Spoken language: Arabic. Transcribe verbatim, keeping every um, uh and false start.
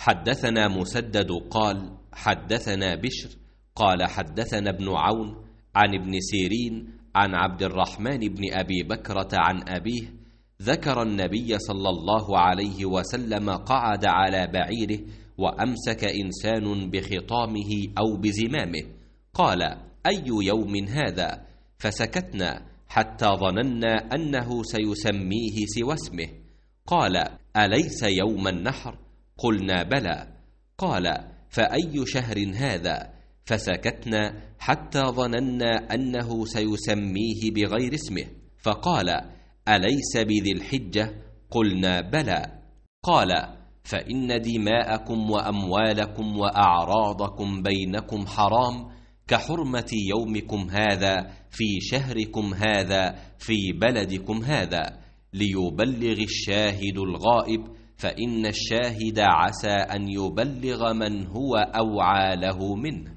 حدثنا مسدد قال حدثنا بشر قال حدثنا ابن عون عن ابن سيرين عن عبد الرحمن بن أبي بكرة عن أبيه ذكر النبي صلى الله عليه وسلم قعد على بعيره وأمسك إنسان بخطامه أو بزمامه، قال: أي يوم هذا؟ فسكتنا حتى ظننا أنه سيسميه سوى اسمه. قال: أليس يوم النحر؟ قلنا: بلى. قال: فأي شهر هذا؟ فسكتنا حتى ظننا أنه سيسميه بغير اسمه، فقال: أليس بذي الحجة؟ قلنا: بلى. قال: فإن دماءكم وأموالكم وأعراضكم بينكم حرام كحرمة يومكم هذا في شهركم هذا في بلدكم هذا، ليبلغ الشاهد الغائب، فإن الشاهد عسى أن يبلغ من هو أوعى له منه.